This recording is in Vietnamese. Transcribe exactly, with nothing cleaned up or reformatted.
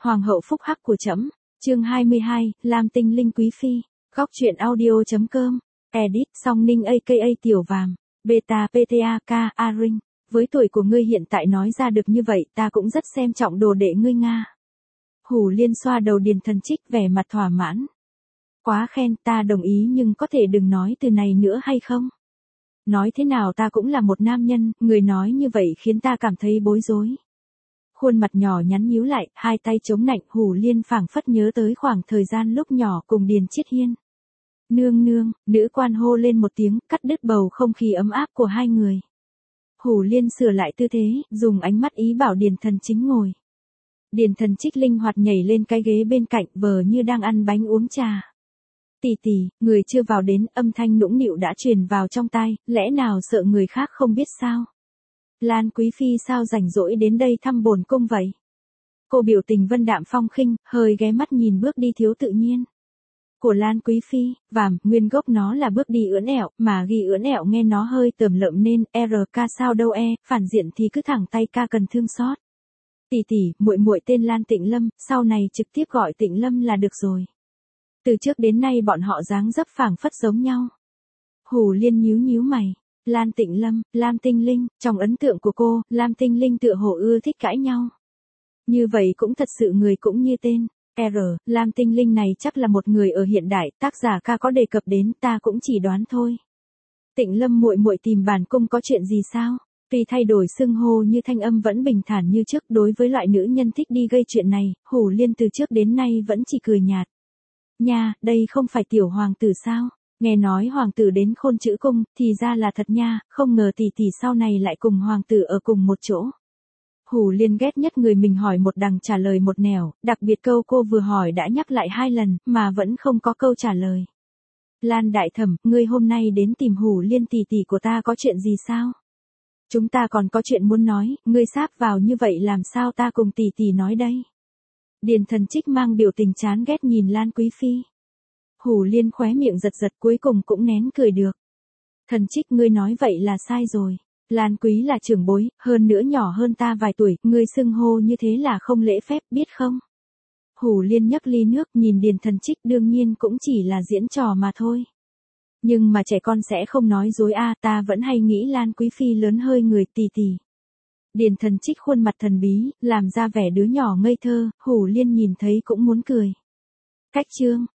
Hoàng hậu phúc hắc của trẫm. Chương hai mươi hai, Lam Tinh Linh quý phi. Góc truyện audio chấm com. Edit Song Ninh aka Tiểu Vàm. Beta ptak Aring. Với tuổi của ngươi hiện tại nói ra được như vậy ta cũng rất xem trọng đồ đệ ngươi Nga. Hủ Liên xoa đầu Điền Thần Trích vẻ mặt thỏa mãn. Quá khen, ta đồng ý, nhưng có thể đừng nói từ này nữa hay không? Nói thế nào ta cũng là một nam nhân, người nói như vậy khiến ta cảm thấy bối rối. Khuôn mặt nhỏ nhắn nhíu lại, hai tay chống nạnh, Hủ Liên phảng phất nhớ tới khoảng thời gian lúc nhỏ cùng Điền Chiết Hiên. Nương nương, nữ quan hô lên một tiếng, cắt đứt bầu không khí ấm áp của hai người. Hủ Liên sửa lại tư thế, dùng ánh mắt ý bảo Điền Thần Chính ngồi. Điền Thần Trích linh hoạt nhảy lên cái ghế bên cạnh, vờ như đang ăn bánh uống trà. Tỷ tỷ, người chưa vào đến, âm thanh nũng nịu đã truyền vào trong tai, lẽ nào sợ người khác không biết sao? Lan quý phi sao rảnh rỗi đến đây thăm bổn cung vậy? Cô biểu tình vân đạm phong khinh, hơi ghé mắt nhìn bước đi thiếu tự nhiên của Lan quý phi. Vàm, nguyên gốc nó là bước đi ưỡn ẹo, mà ghi ưỡn ẹo nghe nó hơi tởm lợm nên rk sao đâu e, phản diện thì cứ thẳng tay ca cần thương xót. Tỷ tỷ, muội muội tên Lan Tịnh Lâm, sau này trực tiếp gọi Tịnh Lâm là được rồi. Từ trước đến nay bọn họ dáng dấp phảng phất giống nhau. Hủ Liên nhíu nhíu mày. Lan Tịnh Lâm, Lam Tinh Linh, trong ấn tượng của cô, Lam Tinh Linh tựa hồ ưa thích cãi nhau. Như vậy cũng thật sự người cũng như tên. R, Lam Tinh Linh này chắc là một người ở hiện đại, tác giả ca có đề cập đến, ta cũng chỉ đoán thôi. Tịnh Lâm muội muội tìm bản cung có chuyện gì sao? Tuy thay đổi xưng hô như thanh âm vẫn bình thản như trước, đối với loại nữ nhân thích đi gây chuyện này, Hủ Liên từ trước đến nay vẫn chỉ cười nhạt. Nha, đây không phải tiểu hoàng tử sao? Nghe nói hoàng tử đến Khôn Chữ Cung, thì ra là thật nha, không ngờ tỷ tỷ sau này lại cùng hoàng tử ở cùng một chỗ. Hủ Liên ghét nhất người mình hỏi một đằng trả lời một nẻo, đặc biệt câu cô vừa hỏi đã nhắc lại hai lần, mà vẫn không có câu trả lời. Lan đại thẩm, ngươi hôm nay đến tìm Hủ Liên tỷ tỷ của ta có chuyện gì sao? Chúng ta còn có chuyện muốn nói, ngươi sáp vào như vậy làm sao ta cùng tỷ tỷ nói đây? Điền Thần Trích mang biểu tình chán ghét nhìn Lan quý phi. Hủ Liên khóe miệng giật giật cuối cùng cũng nén cười được. Thần Trích, ngươi nói vậy là sai rồi. Lan quý là trưởng bối, hơn nữa nhỏ hơn ta vài tuổi, ngươi xưng hô như thế là không lễ phép, biết không? Hủ Liên nhấc ly nước nhìn Điền Thần Trích, đương nhiên cũng chỉ là diễn trò mà thôi. Nhưng mà trẻ con sẽ không nói dối a, ta vẫn hay nghĩ Lan quý phi lớn hơi người tỷ tỷ. Điền Thần Trích khuôn mặt thần bí, làm ra vẻ đứa nhỏ ngây thơ, Hủ Liên nhìn thấy cũng muốn cười. Cách chương,